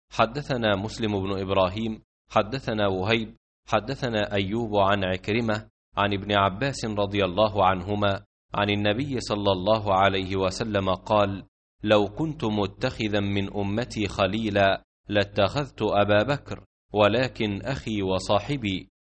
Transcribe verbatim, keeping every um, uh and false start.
حدثنا مسلم بن إبراهيم حدثنا وهيب حدثنا أيوب عن عكرمة عن ابن عباس رضي الله عنهما عن النبي صلى الله عليه وسلم قال: لو كنت متخذا من أمتي خليلا لاتخذت أبا بكر، ولكن أخي وصاحبي.